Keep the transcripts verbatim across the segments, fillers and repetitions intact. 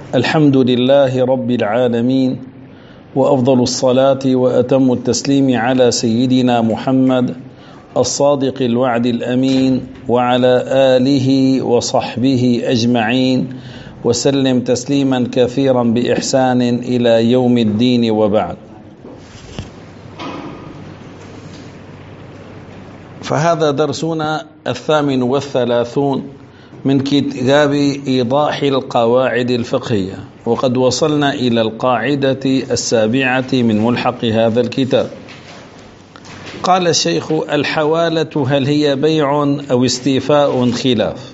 الحمد لله رب العالمين، وأفضل الصلاة وأتم التسليم على سيدنا محمد الصادق الوعد الأمين وعلى آله وصحبه أجمعين، وسلم تسليما كثيرا بإحسان إلى يوم الدين، وبعد. فهذا درسنا الثامن والثلاثون من كتاب إيضاح القواعد الفقهية، وقد وصلنا إلى القاعدة السابعة من ملحق هذا الكتاب. قال الشيخ: الحوالة هل هي بيع أو استيفاء؟ خلاف.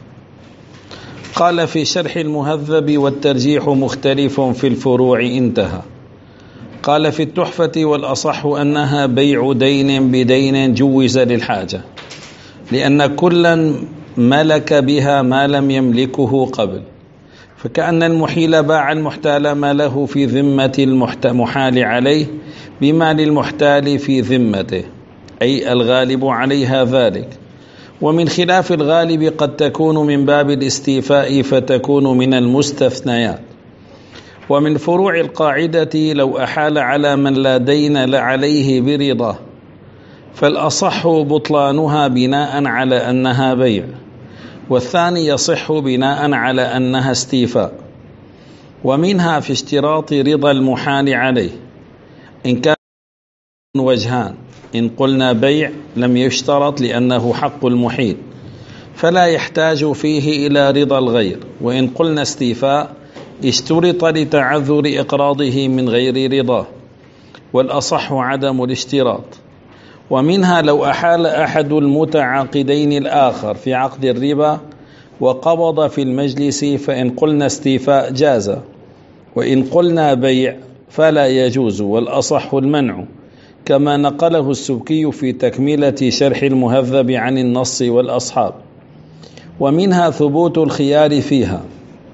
قال في شرح المهذب: والترجيح مختلف في الفروع، انتهى. قال في التحفة: والأصح أنها بيع دين بدين جوز للحاجة، لأن كلا ملك بها ما لم يملكه قبل، فكأن المحيل باع المحتال ما له في ذمة المحال عليه بما للمحتال في ذمته، أي الغالب عليها ذلك. ومن خلاف الغالب قد تكون من باب الاستيفاء فتكون من المستثنيات. ومن فروع القاعدة: لو أحال على من لا دين عليه برضاه، فالأصح بطلانها بناء على أنها بيع، والثاني يصح بناء على أنها استيفاء. ومنها في اشتراط رضا المحال عليه إن كان وجهان: إن قلنا بيع لم يشترط لأنه حق المحيل فلا يحتاج فيه إلى رضا الغير، وإن قلنا استيفاء اشترط لتعذر إقراضه من غير رضاه، والأصح عدم الاشتراط. ومنها لو أحال أحد المتعاقدين الآخر في عقد الربا وقبض في المجلس، فإن قلنا استيفاء جاز، وإن قلنا بيع فلا يجوز، والأصح المنع، كما نقله السبكي في تكملة شرح المهذب عن النص والأصحاب. ومنها ثبوت الخيار فيها،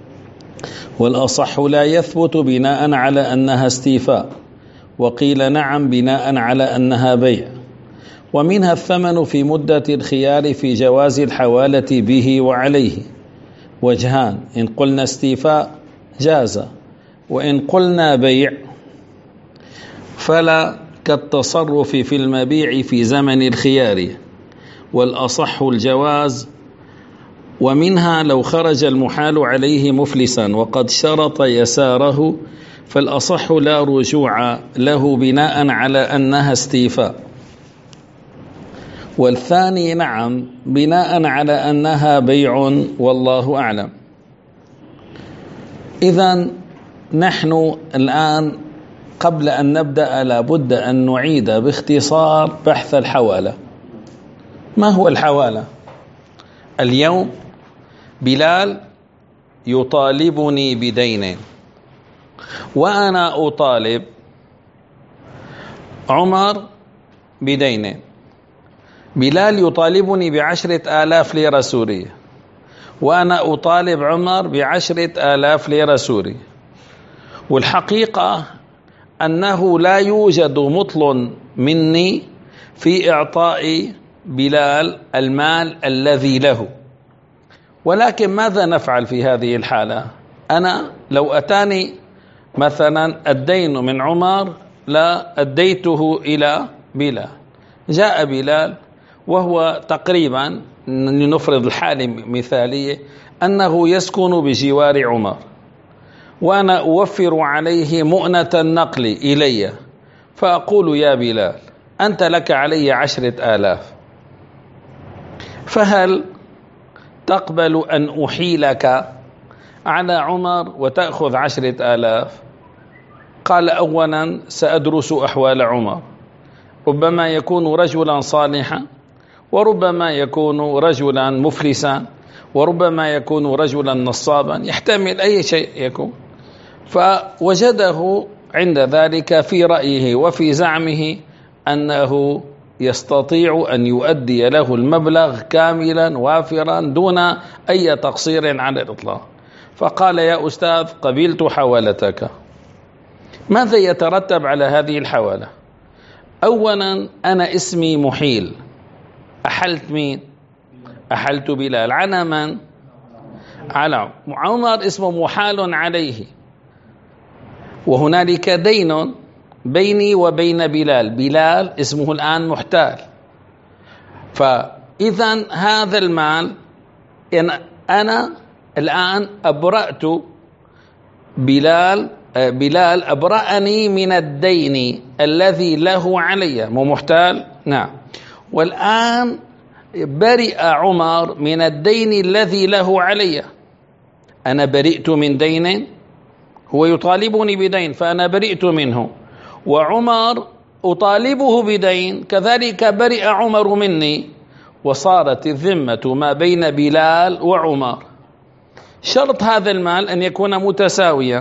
والأصح لا يثبت بناء على أنها استيفاء، وقيل نعم بناء على أنها بيع. ومنها الثمن في مدة الخيار في جواز الحوالة به وعليه، وجهان: إن قلنا استيفاء جاز، وإن قلنا بيع فلا، كالتصرف في المبيع في زمن الخيار، والأصح الجواز. ومنها لو خرج المحال عليه مفلسا وقد شرط يساره، فالأصح لا رجوع له بناء على أنها استيفاء، والثاني نعم بناء على أنها بيع، والله أعلم. إذن نحن الآن قبل أن نبدأ لابد أن نعيد باختصار بحث الحوالة. ما هو الحوالة؟ اليوم بلال يطالبني بدين، وأنا أطالب عمر بدين. بلال يطالبني بعشرة آلاف ليرة سورية، وأنا أطالب عمر بعشرة آلاف ليرة سورية. والحقيقة أنه لا يوجد مطل مني في إعطاء بلال المال الذي له، ولكن ماذا نفعل في هذه الحالة؟ أنا لو أتاني مثلا الدين من عمر لا أديته إلى بلال، جاء بلال وهو تقريبا، نفرض الحالة مثالية أنه يسكن بجوار عمر، وأنا أوفر عليه مؤنة النقل إلي، فأقول: يا بلال أنت لك علي عشرة آلاف، فهل تقبل أن أحيلك على عمر وتأخذ عشرة آلاف؟ قال: أولا سأدرس أحوال عمر، ربما يكون رجلا صالحا، وربما يكون رجلا مفلسا، وربما يكون رجلا نصابا، يحتمل أي شيء يكون. فوجده عند ذلك في رأيه وفي زعمه أنه يستطيع أن يؤدي له المبلغ كاملا وافرا دون أي تقصير على الإطلاق، فقال: يا أستاذ قبلت حوالتك. ماذا يترتب على هذه الحوالة؟ أولا أنا اسمي محيل، أحلت مين؟ أحلت بلال على من؟ على عمر، اسمه محال عليه، وهنالك دين بيني وبين بلال، بلال اسمه الآن محتال، فإذا هذا المال إن أنا الآن أبرأت بلال بلال أبرأني من الدين الذي له علي، مو محتال؟ نعم. والآن برئ عمر من الدين الذي له علي، أنا برئت من دين، هو يطالبني بدين فأنا برئت منه، وعمر أطالبه بدين، كذلك برئ عمر مني، وصارت الذمة ما بين بلال وعمر. شرط هذا المال أن يكون متساويا،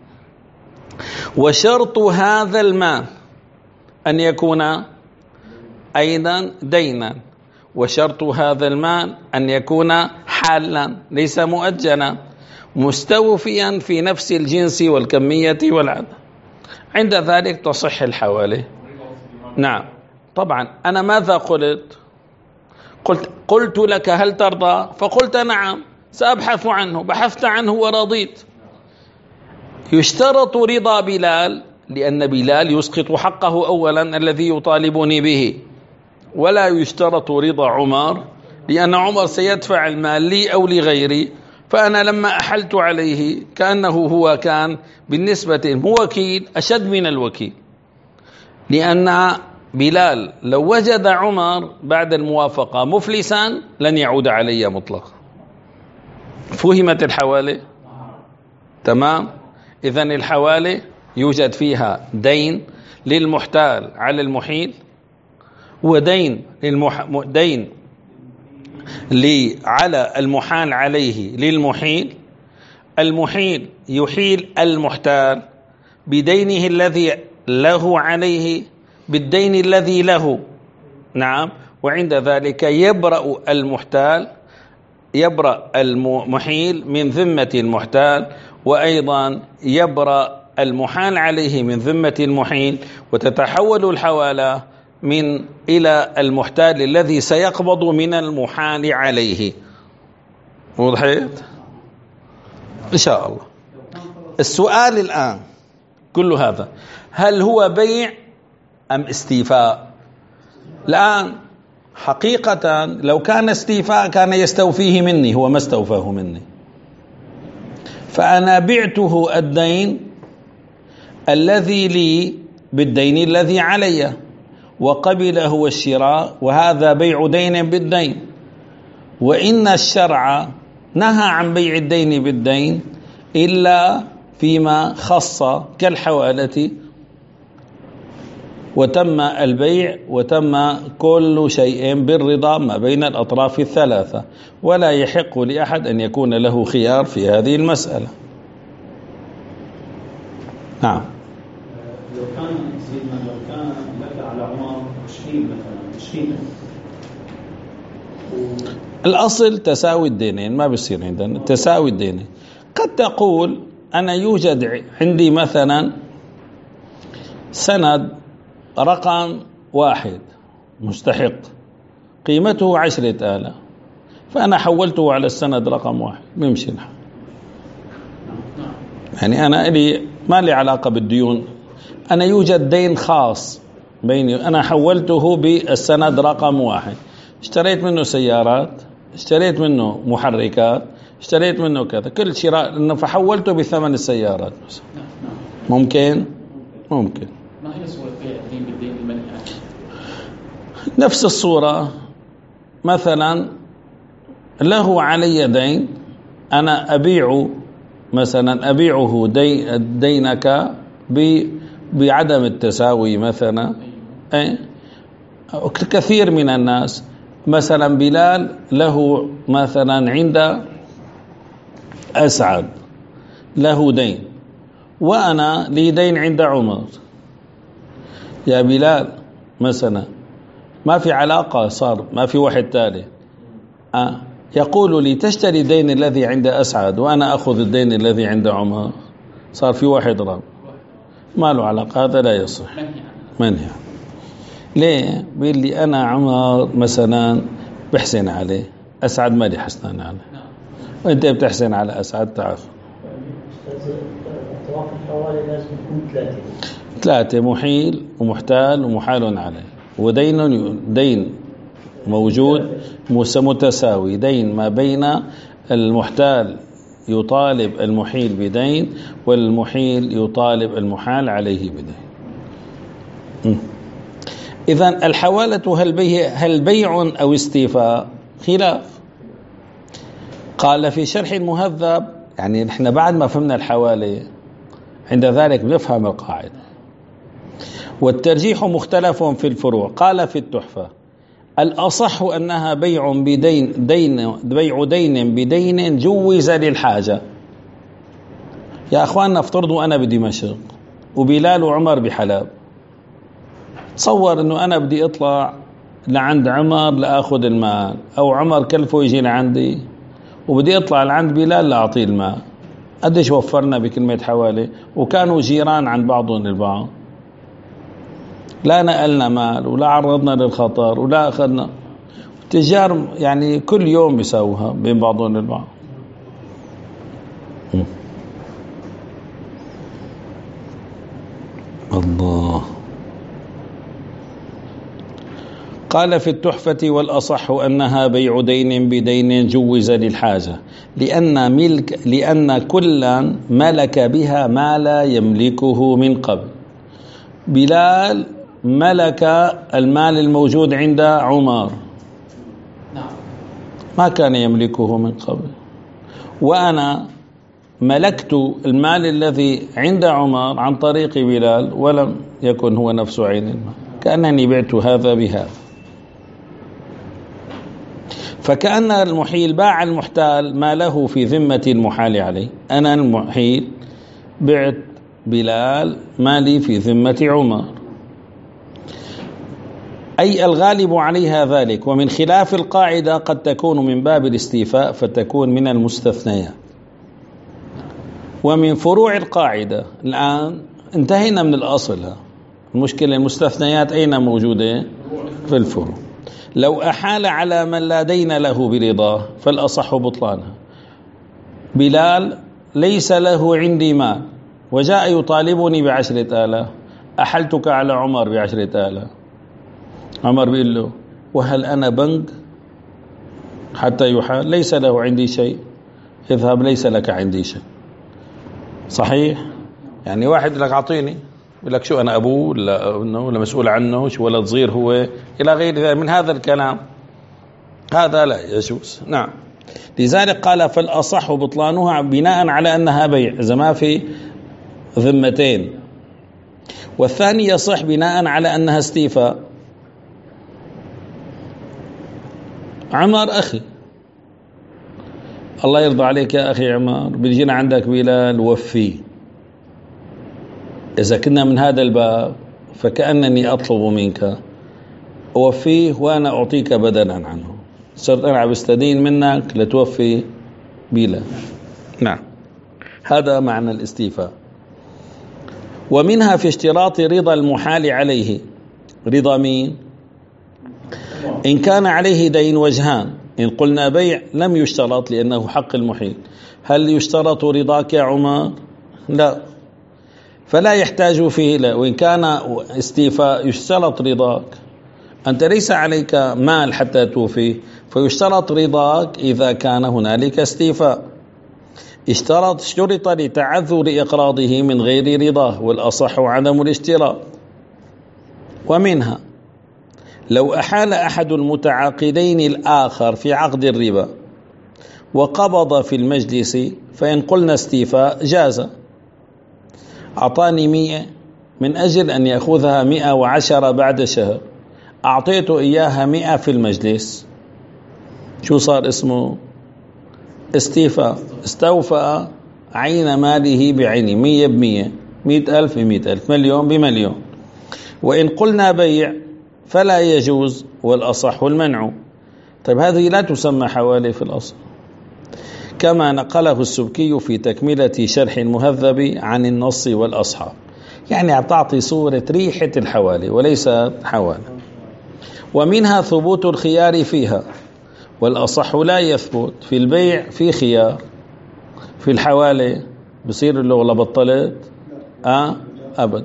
وشرط هذا المال أن يكون أيضا دينا، وشرط هذا المال أن يكون حالا ليس مؤجلا، مستوفيا في نفس الجنس والكمية والعدد. عند ذلك تصح الحوالي. نعم طبعا. أنا ماذا قلت؟ قلت قلت لك هل ترضى؟ فقلت نعم سأبحث عنه، بحثت عنه ورضيت. يشترط رضا بلال لأن بلال يسقط حقه أولا الذي يطالبني به، ولا يشترط رضا عمر لأن عمر سيدفع المال لي أو لغيري، فأنا لما أحلت عليه كأنه هو كان بالنسبة الموكيل أشد من الوكيل، لأن بلال لو وجد عمر بعد الموافقة مفلسا لن يعود علي مطلقا. فهمت الحوالي؟ تمام. إذن الحوالي يوجد فيها دين للمحتال على المحيل، ودين للمح... دين لي على المحال عليه للمحيل. المحيل يحيل المحتال بدينه الذي له عليه بالدين الذي له. نعم. وعند ذلك يبرأ المحتال يبرأ المحيل من ذمة المحتال، وأيضا يبرأ المحال عليه من ذمة المحيل، وتتحول الحوالة من إلى المحتال الذي سيقبض من المحال عليه. وضحت إن شاء الله. السؤال الآن كل هذا هل هو بيع أم استيفاء؟ الآن حقيقة لو كان استيفاء كان يستوفيه مني، هو ما استوفاه مني، فأنا بعته الدين الذي لي بالدين الذي علي، وقبله الشراء، وهذا بيع دين بالدين. وإن الشرع نهى عن بيع الدين بالدين إلا فيما خص كالحوالة، وتم البيع وتم كل شيء بالرضا ما بين الأطراف الثلاثة، ولا يحق لأحد أن يكون له خيار في هذه المسألة. نعم. لو كان سيدنا لو كان لك على عمر عشرين مثلا عشرين، الأصل تساوي الدينين، ما بيصير عندنا تساوي الدينين. قد تقول أنا يوجد عندي مثلا سند رقم واحد مستحق قيمته عشرة آلاف، فأنا حولته على السند رقم واحد بيمشي الحال. يعني أنا لي ما لي علاقة بالديون، أنا يوجد دين خاص بيني، أنا حولته بالسند رقم واحد، اشتريت منه سيارات، اشتريت منه محركات، اشتريت منه كذا، كل شراء إنه فحولته بثمن السيارات مثلا. ممكن ممكن ما هي صورة بيع الدين بالدين المنهي؟ نفس الصورة. مثلا له علي دين، أنا أبيع مثلا أبيعه دي دينك بعدم التساوي مثلا. أي كثير من الناس مثلا بلال له مثلا عند أسعد له دين، وأنا لي دين عند عمر. يا بلال مثلا ما في علاقة، صار ما في واحد تالي أه يقول لي تشتري الدين الذي عند أسعد وأنا أخذ الدين الذي عند عمر، صار في واحد راب، ما له علاقة، هذا لا يصح، منهي. ليه؟ بيقول لي أنا عمر مثلا بحسن عليه، أسعد ما لي حسنان عليه، وأنت بتحسن على أسعد، تعرف الحوالي لازم يكون ثلاثة ثلاثة: محيل ومحتال ومحال عليه. ودين دين موجود متساوي، دين ما بين المحتال يطالب المحيل بدين، والمحيل يطالب المحال عليه بدين. إذن الحوالة هل بيع, هل بيع أو استيفاء؟ خلاف. قال في شرح المهذب، يعني نحن بعد ما فهمنا الحوالة عند ذلك بنفهم القاعدة. والترجيح مختلف في الفروع. قال في التحفة: الأصح أنها بيع بدين دين بيع دين بدين جوز للحاجة. يا أخواننا افترضوا أنا بدمشق وبلال وعمر بحلب، تصور أنه أنا بدي أطلع لعند عمر لأخذ المال، أو عمر كلفه يجي لعندي وبدي أطلع لعند بلال لأعطيه المال. قديش وفرنا بكلمة حوالي، وكانوا جيران عن بعضهم البعض، لا نقلنا مال ولا عرضنا للخطر ولا أخذنا. التجار يعني كل يوم بيساووها بين بعضهم البعض. الله. قال في التحفة: والأصح أنها بيع دين بدين جوز للحاجة، لأن ملك لأن كلا ملك بها ما لا يملكه من قبل. بلال ملك المال الموجود عند عمر، ما كان يملكه من قبل، وأنا ملكت المال الذي عند عمر عن طريق بلال ولم يكن هو نفس عين المال، كأنني بعت هذا بهذا. فكأن المحيل باع المحتال ما له في ذمة المحال عليه. أنا المحيل بعت بلال مالي في ذمة عمر، أي الغالب عليها ذلك. ومن خلاف القاعدة قد تكون من باب الاستيفاء فتكون من المستثنيات. ومن فروع القاعدة الآن انتهينا من الأصل. المشكلة المستثنيات أين موجودة؟ في الفروع. لو أحال على من لا دين له برضاه فالأصح بطلانها. بلال ليس له عندي مال وجاء يطالبني بعشرة آلاف، أحلتك على عمر بعشرة آلاف. عمر بيقول له: وهل أنا بنك حتى يحال؟ ليس له عندي شيء، اذهب ليس لك عندي شيء. صحيح؟ يعني واحد لك أعطيني، يقول لك: شو أنا أبوه ولا ولا مسؤول عنه، شو ولد صغير هو، إلى غير ذلك من هذا الكلام. هذا لا يجوز. نعم. لذلك قال: فالأصح بطلانها بناء على أنها بيع إذا ما في ذمتين، والثاني يصح بناء على أنها استيفاء. عمر أخي، الله يرضى عليك يا أخي عمر، بيجينا عندك بلال وفيه. إذا كنا من هذا الباب فكأنني أطلب منك أوفيه وأنا أعطيك بدلا عنه. صرت أنا بستدين منك لتوفي بلال. نعم، هذا معنى الاستيفاء. ومنها في اشتراط رضا المحال عليه. رضا مين؟ إن كان عليه دين وجهان. إن قلنا بيع لم يشترط لأنه حق المحيل. هل يشترط رضاك يا عمر؟ لا، فلا يحتاج فيه لا. وإن كان استيفاء يشترط رضاك، أنت ليس عليك مال حتى توفي، فيشترط رضاك إذا كان هنالك استيفاء. اشترط اشترط لتعذر إقراضه من غير رضاه، والأصح عدم الاشتراط. ومنها لو أحال أحد المتعاقدين الآخر في عقد الربا وقبض في المجلس، فإن قلنا استيفاء جاز. أعطاني مئة من أجل أن يأخذها مئة وعشرة بعد شهر، أعطيته إياها مئة في المجلس، شو صار اسمه؟ استيفاء. استوفى عين ماله بعينه، مية بمية، مئة ألف بمئة ألف، مليون بمليون. وإن قلنا بيع فلا يجوز، والأصح المنع. طيب هذه لا تسمى حوالي في الأصل، كما نقله السبكي في تكملة شرح المهذب عن النص والأصحاب. يعني تعطي صورة ريحة الحوالي وليس حوالي. ومنها ثبوت الخيار فيها، والأصح لا يثبت. في البيع في خيار، في الحوالي بصير اللغة بطلت أه؟ أبدا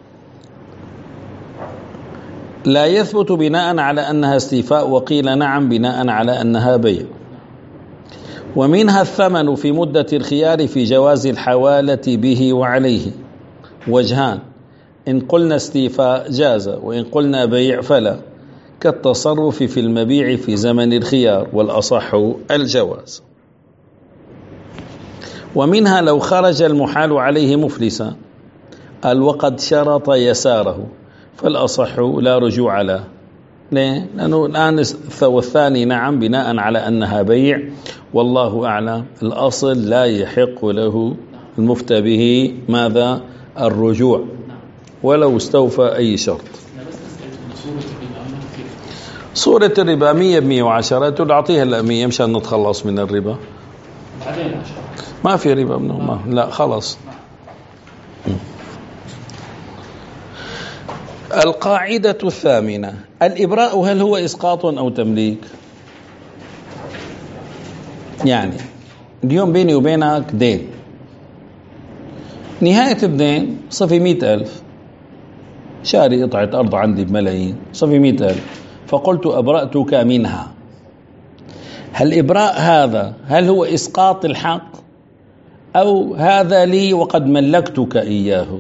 لا يثبت بناء على أنها استيفاء، وقيل نعم بناء على أنها بيع. ومنها الثمن في مدة الخيار في جواز الحوالة به وعليه، وجهان، إن قلنا استيفاء جاز، وإن قلنا بيع فلا، كالتصرف في المبيع في زمن الخيار، والأصح الجواز. ومنها لو خرج المحال عليه مفلسا قال وقد شرط يساره، فالأصح لا رجوع له. ليه؟ لأنه الآن والثاني نعم بناء على أنها بيع، والله أعلم. الأصل لا يحق له المفتى به ماذا؟ الرجوع، ولو استوفى أي شرط. صورة الربا مية بمية وعشرة، تقول أعطيها الأمية مشان نتخلص من الربا. ما في ربا منه، ما لا خلاص. القاعدة الثامنة: الإبراء هل هو إسقاط أو تمليك؟ يعني اليوم بيني وبينك دين، نهاية الدين صفي مئة ألف، شاري قطعة أرض عندي بملايين، صفي مئة ألف، فقلت أبرأتك منها. هل إبراء هذا هل هو إسقاط الحق، أو هذا لي وقد ملكتك إياه؟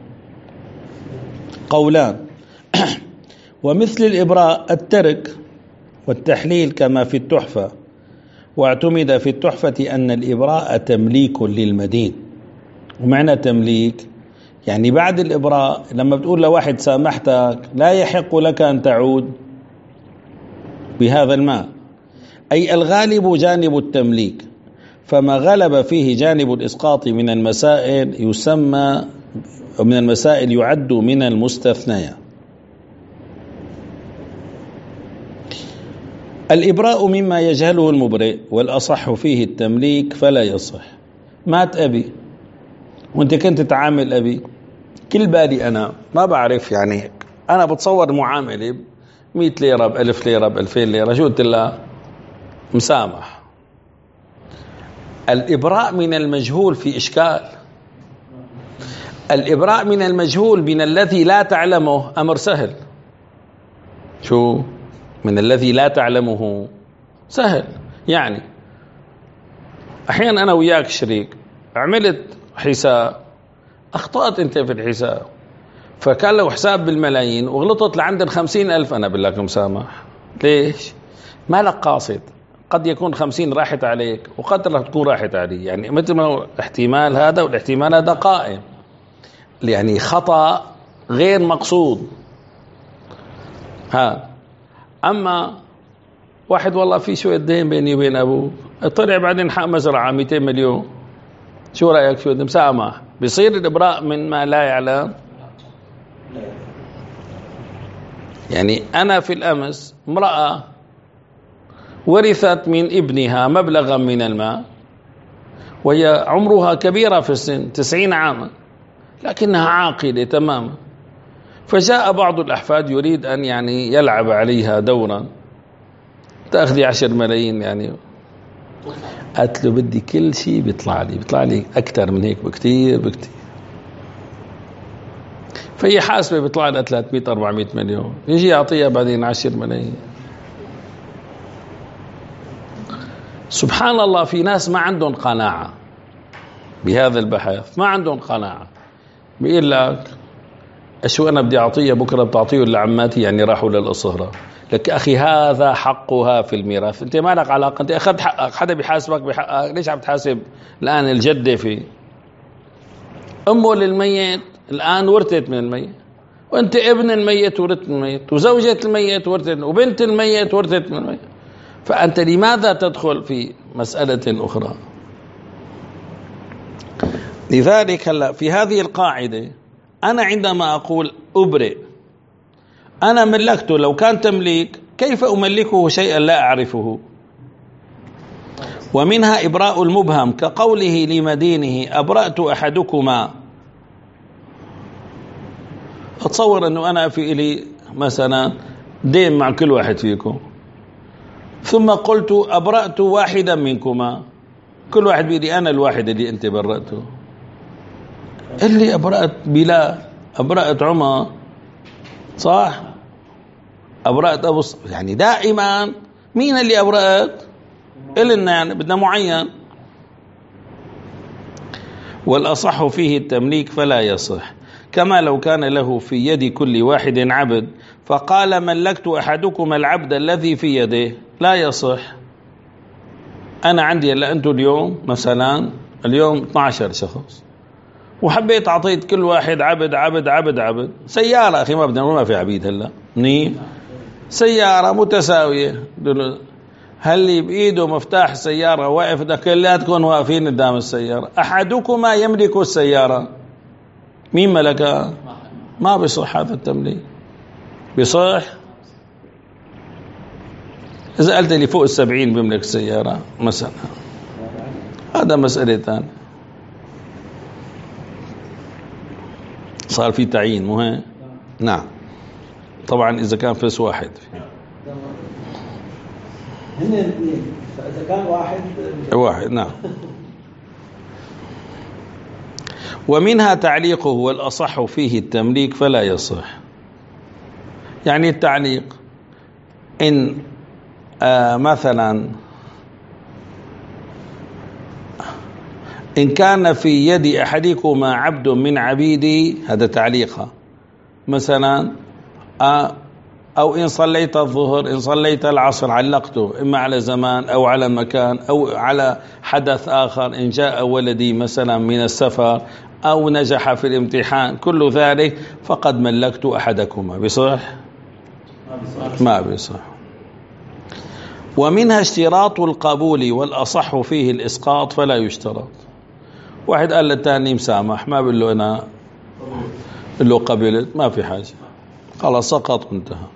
قولان. ومثل الإبراء الترك والتحليل كما في التحفة، واعتمد في التحفة أن الإبراء تمليك للمدين. ومعنى تمليك يعني بعد الإبراء لما بتقول لواحد سامحتك لا يحق لك أن تعود بهذا المال، أي الغالب جانب التمليك، فما غلب فيه جانب الإسقاط من المسائل يسمى من المسائل يعد من المستثنيات. الإبراء مما يجهله المبرئ، والأصح فيه التمليك فلا يصح. مات أبي وانت كنت تعامل أبي، كل بالي أنا ما بعرف، يعني أنا بتصور معاملة مئة ليرة بألف ليرة بألفين ليرة، شو قلت لها؟ مسامح. الإبراء من المجهول في إشكال. الإبراء من المجهول من الذي لا تعلمه أمر سهل. شو؟ من الذي لا تعلمه سهل. يعني أحيانا أنا وياك شريك، عملت حساب، أخطأت أنت في الحساب، فكان له حساب بالملايين وغلطت لعند الخمسين ألف، أنا بقول لك مسامح. ليش؟ ما لك قاصد، قد يكون خمسين راحت عليك وقد لا تكون راحت علي، يعني مثل ما الاحتمال هذا والاحتمال هذا قائم، يعني خطأ غير مقصود. ها أما واحد والله في شوية دين بيني وبين أبوه، طلع بعدين حق مزرعة مئتين مليون، شو رأيك؟ شو مسامح؟ بيصير الإبراء من ما لا يعلم. يعني أنا في الأمس امرأة ورثت من ابنها مبلغا من المال، وهي عمرها كبيرة في السن تسعين عاما، لكنها عاقلة تماما، فجاء بعض الأحفاد يريد أن يعني يلعب عليها دورا، تأخذي عشر ملايين، يعني قالت له بدي كل شيء بيطلع لي، بيطلع لي أكثر من هيك بكتير بكتير. فهي حاسبة بيطلع لها ثلاثمئة أربعمئة مليون، يجي يعطيها بعدين عشر ملايين. سبحان الله، في ناس ما عندهم قناعة بهذا البحث، ما عندهم قناعة، بيقول لك شو أنا بدي أعطيه بكرة بتعطيه لعماتي، يعني راحوا للأصهرة. لك أخي هذا حقها في الميراث، أنت ما لك علاقة، أنت أخذت حقك، حدا بيحاسبك بحقك، ليش عم تحاسب الآن الجدة في أمه للميت؟ الآن ورثت من الميت، وأنت ابن الميت ورثت من الميت، وزوجة الميت ورثت، وبنت الميت ورثت من الميت، فأنت لماذا تدخل في مسألة أخرى؟ لذلك هلا في هذه القاعدة أنا عندما أقول أبرئ، أنا ملكته، لو كان تمليك كيف أملكه شيئا لا أعرفه؟ ومنها إبراء المبهم كقوله لمدينه أبرأت أحدكما. أتصور أنه أنا في إلي مثلا دين مع كل واحد فيكم، ثم قلت أبرأت واحدا منكما، كل واحد بيدي أنا الواحد اللي أنت برأته. اللي أبرأت بلال، أبرأت عمر، صح؟ أبرأت أبو الص... يعني دائما مين اللي أبرأت؟ إلنا يعني بدنا معين. والأصح فيه التمليك فلا يصح، كما لو كان له في يد كل واحد عبد فقال ملكت أحدكما العبد الذي في يده، لا يصح. أنا عندي إلا أنتم اليوم مثلا اليوم اثني عشر شخص وحبيت أعطيت كل واحد عبد عبد عبد عبد سيارة، أخي ما بدنا ما في عبيد هلا مني سيارة متساوية، هل اللي بإيده مفتاح السيارة واقف ده كلاتكم واقفين قدام السيارة، أحدكما يملك السيارة، مين ملكها؟ ما بيصح هذا التمليك. بيصح إذا قلت لي فوق السبعين بيملك السيارة مثلا، هذا مسألة ثانية، صار في تعيين مهم. نعم طبعا إذا كان فلس واحد هن الاثنين، فإذا كان واحد واحد نعم. ومنها تعليقه والأصح فيه التمليك فلا يصح. يعني التعليق إن آه مثلا إن كان في يد أحدكما عبد من عبيدي، هذا تعليقها مثلا، آه أو إن صليت الظهر إن صليت العصر علقته إما على زمان أو على مكان أو على حدث آخر، إن جاء ولدي مثلا من السفر أو نجح في الامتحان، كل ذلك فقد ملكت أحدكما. بصح؟ ما بصح. ومنها اشتراط القبول والأصح فيه الإسقاط فلا يشترط. واحد قال للثاني مسامح، ما بقول له أنا بقول له قبلت، ما في حاجة، خلاص سقط وانتهى.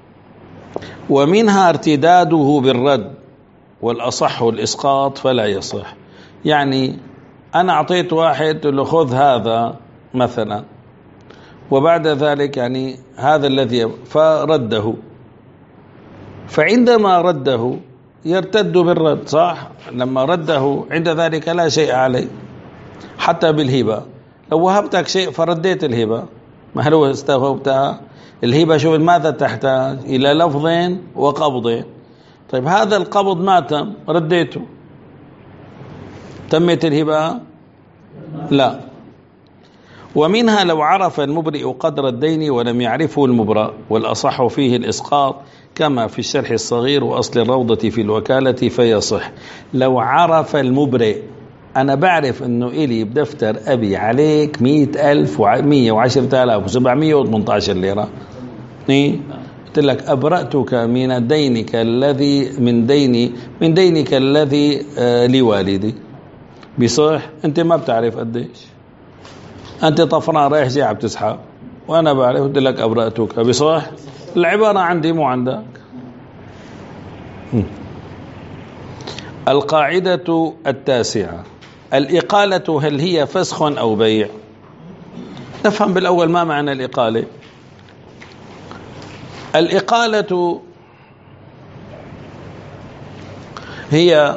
ومنها ارتداده بالرد والأصح الإسقاط فلا يصح. يعني أنا أعطيت واحد له خذ هذا مثلا، وبعد ذلك يعني هذا الذي فرده، فعندما رده يرتد بالرد، صح؟ لما رده عند ذلك لا شيء عليه. حتى بالهبة لو وهبتك شيء فرديت الهبة، ما هل هو استوهبتها؟ الهبة شوف ماذا تحتاج؟ إلى لفظ وقبض. طيب هذا القبض ما تم، رديته، تمت الهبة؟ لا. ومنها لو عرف المبرئ قدر الدين ولم يعرفه المبرأ والأصح فيه الإسقاط، كما في الشرح الصغير وأصل الروضة في الوكالة فيصح. لو عرف المبرئ، أنا بعرف أنه إلي بدفتر أبي عليك مئة ألف ومئة وعشرة آلاف وسبعمئة وثمانية عشر ليرة، قلت لك أبرأتك من دينك الذي من ديني من دينك الذي آه لوالدي. بصح؟ أنت ما بتعرف قديش، أنت طفران رايح جاي عم تسحب وأنا بعرف، قلت لك أبرأتك. بصح؟ العبارة عندي مو عندك. القاعدة التاسعة: الإقالة هل هي فسخ أو بيع؟ نفهم بالأول ما معنى الإقالة. الإقالة هي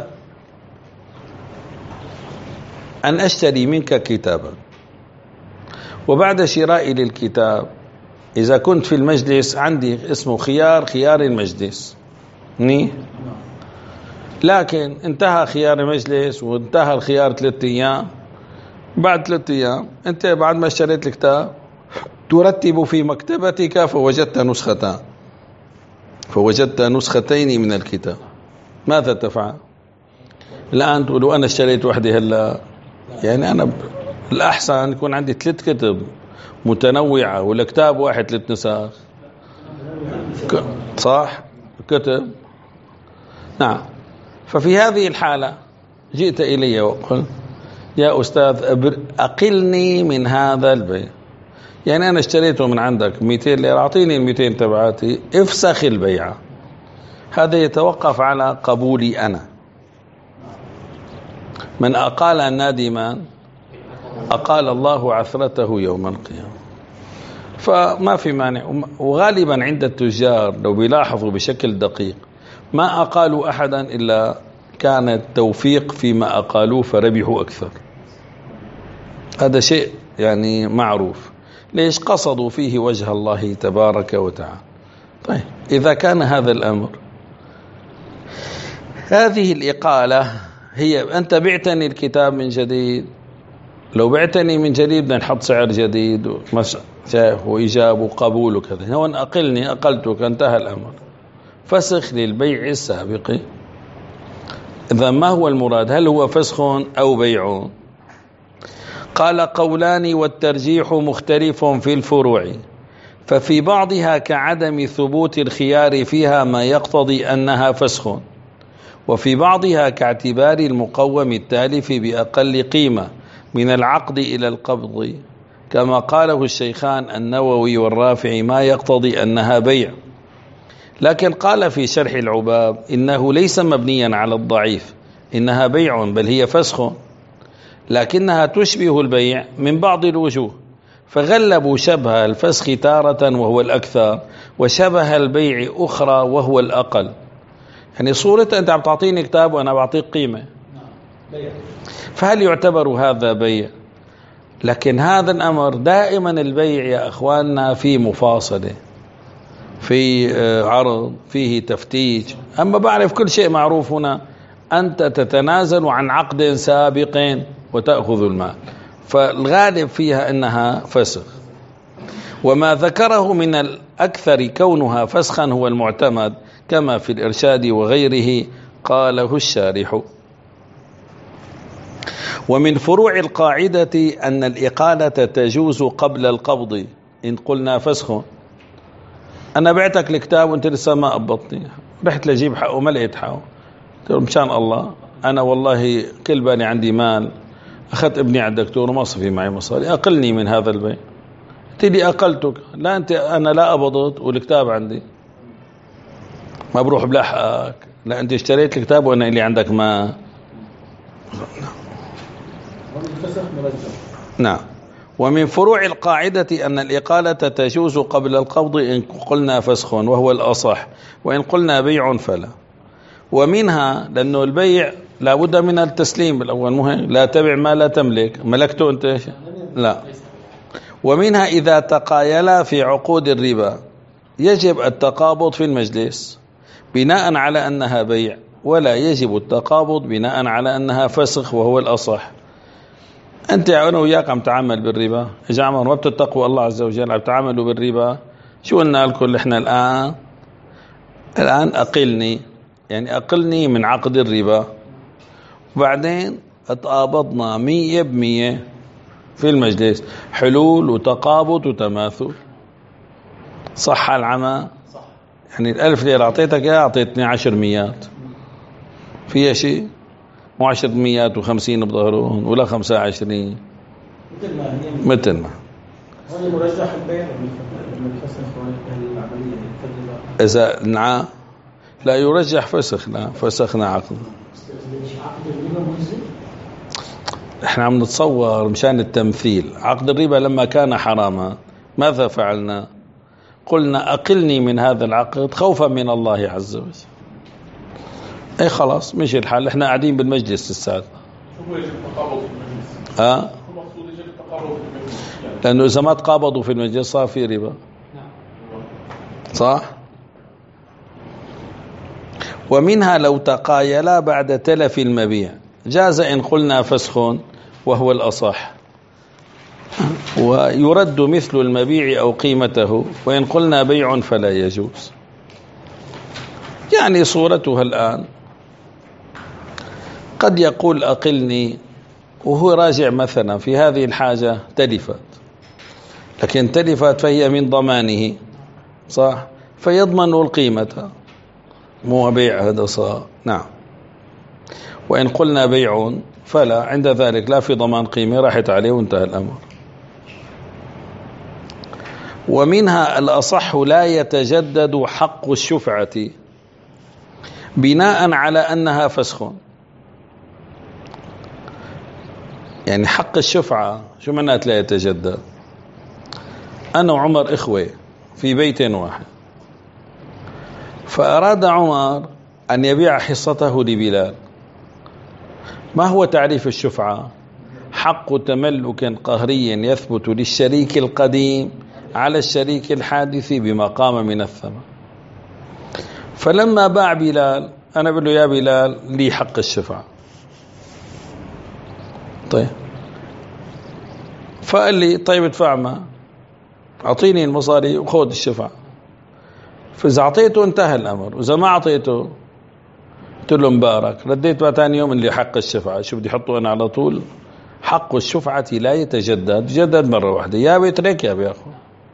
أن أشتري منك كتابا، وبعد شرائي للكتاب إذا كنت في المجلس عندي اسمه خيار خيار المجلس، ني لكن انتهى خيار المجلس وانتهى الخيار ثلاثة أيام، بعد ثلاثة أيام أنت بعد ما اشتريت الكتاب ترتب في مكتبتك فوجدت نسختان فوجدت نسختين من الكتاب، ماذا تفعل؟ الآن تقولوا أنا اشتريت وحدي هلا، يعني أنا ب... الأحسن يكون عندي ثلاث كتب متنوعة ولا كتاب واحد ثلاث نسخ، ك... صح؟ كتب، نعم. ففي هذه الحالة جئت إلي وقلت يا أستاذ أقلني من هذا البيع، يعني أنا اشتريته من عندك مئتين ليرة، أعطيني المئتين تبعاتي، افسخ البيعة. هذا يتوقف على قبولي أنا. من أقال نادما أقال الله عثرته يوم القيامة، فما في مانع. وغالبا عند التجار لو بيلاحظوا بشكل دقيق ما أقالوا أحدا إلا كان التوفيق فيما أقالوه فربحوا أكثر. هذا شيء يعني معروف. ليش؟ قصدوا فيه وجه الله تبارك وتعالى. طيب إذا كان هذا الأمر، هذه الإقالة هي أنت بعتني الكتاب من جديد، لو بعتني من جديد بدنا نحط سعر جديد وإجاب وقبول وكذا. هون أقلني، أقلتك، انتهى الأمر. فسخ للبيع السابق. إذا ما هو المراد؟ هل هو فسخ أو بيع؟ قال قولان والترجيح مختلف في الفروع، ففي بعضها كعدم ثبوت الخيار فيها ما يقتضي أنها فسخ، وفي بعضها كاعتبار المقوم التالف بأقل قيمة من العقد إلى القبض، كما قاله الشيخان النووي والرافعي ما يقتضي أنها بيع. لكن قال في شرح العباب إنه ليس مبنيا على الضعيف، إنها بيع بل هي فسخ، لكنها تشبه البيع من بعض الوجوه، فغلبوا شبه الفسخ تارة وهو الأكثر، وشبه البيع أخرى وهو الأقل. يعني صورة أنت عم تعطيني كتاب وأنا بعطيك قيمة، فهل يعتبر هذا بيع؟ لكن هذا الأمر دائما البيع يا أخواننا في مفاصلة، في عرض، فيه تفتيش. أما بعرف كل شيء معروف هنا، أنت تتنازل عن عقد سابق وتأخذ المال، فالغالب فيها أنها فسخ. وما ذكره من الأكثر كونها فسخا هو المعتمد، كما في الإرشاد وغيره قاله الشارح. ومن فروع القاعدة أن الإقالة تجوز قبل القبض إن قلنا فسخ. أنا بعتك الكتاب وأنت لسه ما قبضتني، رحت لجيب حقه ما لقيت حقه، مشان الله أنا والله كل بالي عندي مال، أخذت ابني على الدكتور وما صفي معي مصاري، أقلني من هذا البيع. تدي أقلتك، لا أنت أنا لا أبضت والكتاب عندي، ما بروح بلحقك، لا أنت اشتريت الكتاب وأنا اللي عندك ما. نعم. ومن فروع القاعدة أن الإقالة تجوز قبل القبض إن قلنا فسخ وهو الأصح، وإن قلنا بيع فلا. ومنها لأنه البيع لا بد من التسليم الأول، مهم، لا تبع ما لا تملك، ملكته أنت لا. ومنها إذا تقايلا في عقود الربا يجب التقابض في المجلس بناء على أنها بيع، ولا يجب التقابض بناء على أنها فسخ وهو الأصح. أنت أنا وياك عم تعامل بالربا، إذا عمر ما بتتقوى الله عز وجل عم تعاملوا بالربا، شو قلنا لكم إحنا الآن؟ الآن أقلني، يعني أقلني من عقد الربا، وبعدين اتقابضنا مية بمية في المجلس، حلول وتقابض وتماثل. صح العمى؟ صح. يعني الألف ليرة أعطيتك إياها أعطيتني عشر ميات، فيها شيء؟ مو عشر ميات وخمسين بظهرون ولا خمسة عشرين، مثل ما هي مثل ما هو مرجح البيع من فسخ العملية. إذا نعم لا يرجح فسخ، لا فسخنا عقد. احنا عم نتصور مشان التمثيل، عقد الربا لما كان حراما ماذا فعلنا؟ قلنا أقلني من هذا العقد خوفا من الله عز وجل. اي خلاص مش الحال، احنا قاعدين بالمجلس السادة. شو يجب التقابض في المجلس؟ اه المقصود يجب التقابض في المجلس، لأنه إذا ما تقابضوا في المجلس صار في ربا. صح. ومنها لو تقايلا بعد تلف المبيع جاز إن قلنا فسخ وهو الأصح، ويرد مثل المبيع أو قيمته، وإن قلنا بيع فلا يجوز. يعني صورتها الآن قد يقول أقلني وهو راجع مثلا في هذه الحاجة تلفت، لكن تلفت فهي من ضمانه، صح، فيضمن القيمة، مو بيع هذا صار. نعم. وإن قلنا بيع فلا، عند ذلك لا في ضمان قيمة، راحت عليه وانتهى الأمر. ومنها الأصح لا يتجدد حق الشفعة بناء على أنها فسخ. يعني حق الشفعة شو معنات لا يتجدد؟ أنا وعمر إخوة في بيت واحد، فأراد عمر أن يبيع حصته لبلال. ما هو تعريف الشفعة؟ حق تملك قهري يثبت للشريك القديم على الشريك الحادث بما قام من الثمن. فلما باع بلال أنا بقول له يا بلال لي حق الشفعة. طيب فقال لي طيب ادفع ما أعطيني المصاري وخذ الشفعة. فإذا أعطيته انتهى الأمر، وإذا ما أعطيته قلت له مبارك، رديت بقى ثاني يوم اللي حق الشفعة. شو بدي أحطه أنا على طول؟ حق الشفعة لا يتجدد، جدد مرة واحدة، يا بيترك يا بياخذ.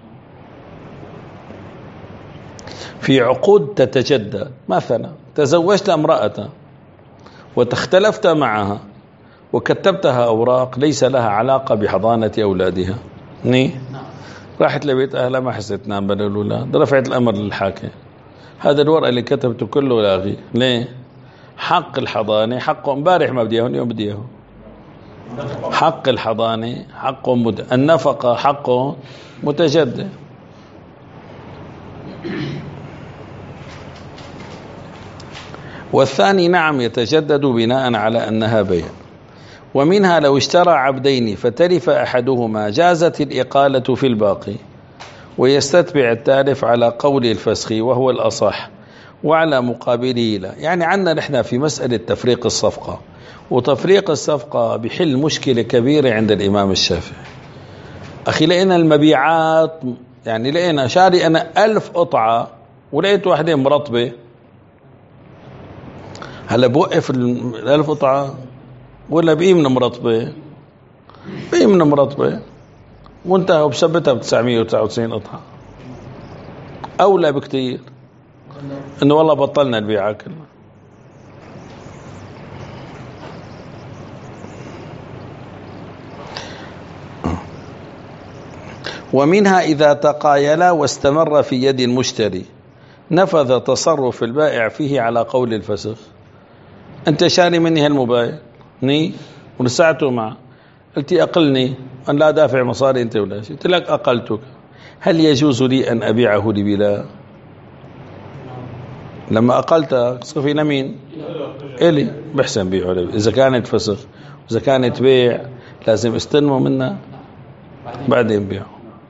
في عقود تتجدد، مثلا تزوجت امرأة وتختلفت معها وكتبتها أوراق ليس لها علاقة بحضانة أولادها، ني راحت لبيت أهلها ما حسيت نام بلا الأولاد، رفعت الأمر للحاكم، هذا الورق اللي كتبته كله لاغي. ليه؟ حق الحضانة حقه امبارح ما بدي اياه، اليوم بدي اياه. حق الحضانة حقه مد... النفقة حقه متجدد. والثاني نعم يتجدد بناء على أنها بيع. ومنها لو اشترى عبدين فتلف أحدهما جازت الإقالة في الباقي ويستتبع التالف على قول الفسخ وهو الأصح وعلى مقابله لا. يعني عندنا نحن في مسألة تفريق الصفقة، وتفريق الصفقة بحل مشكلة كبيرة عند الإمام الشافعي. أخي لقينا المبيعات، يعني لقينا شاري أنا ألف قطعة ولقيت واحدة مرطبة، هلا بوقف الألف قطعة ولا بقي من مرطبة؟ بقي من مرطبة وانتهى وبثبتها ب تسعمية وتسعة وتسعين قطعة. أولى بكتير إنه والله بطلنا البيعة كلها. ومنها إذا تقايلا واستمر في يد المشتري نفذ تصرف البائع فيه على قول الفسخ. أنت شاري مني هالموبايل ني ولساعته معه، قلت أقلني أن لا دافع مصاري أنت ولا شيء، قلت لك أقلتك، هل يجوز لي أن أبيعه لبلا؟ لما أقلت صفي لمين؟ إلي بحسن بيعه لي. إذا كانت فسخ إذا كانت بيع لازم استلمه منا بعدين بيعه.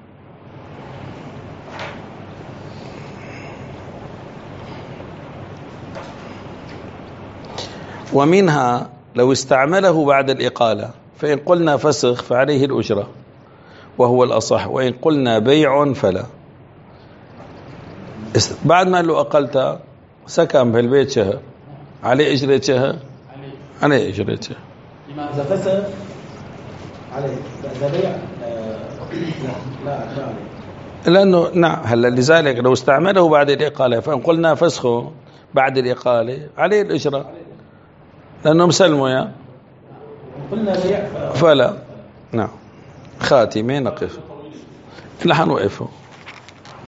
ومنها لو استعمله بعد الإقالة، فإن قلنا فسخ فعليه الأجرة وهو الأصح، وإن قلنا بيع فلا. بعد ما له أقلت سكن بالبيت شهر، عليه إجرة شهر؟ عليه إجرة شهر. إذا فسخ عليه، إذا بيع لا لا عليه. لأنه نعم هلا لذلك لو استعمله بعد الإقالة، فإن قلنا فسخه بعد الإقالة عليه الأجرة لأنه مسلمه يا قلنا بيع فلا. نعم خاتمة نقف، نحن نوقفه.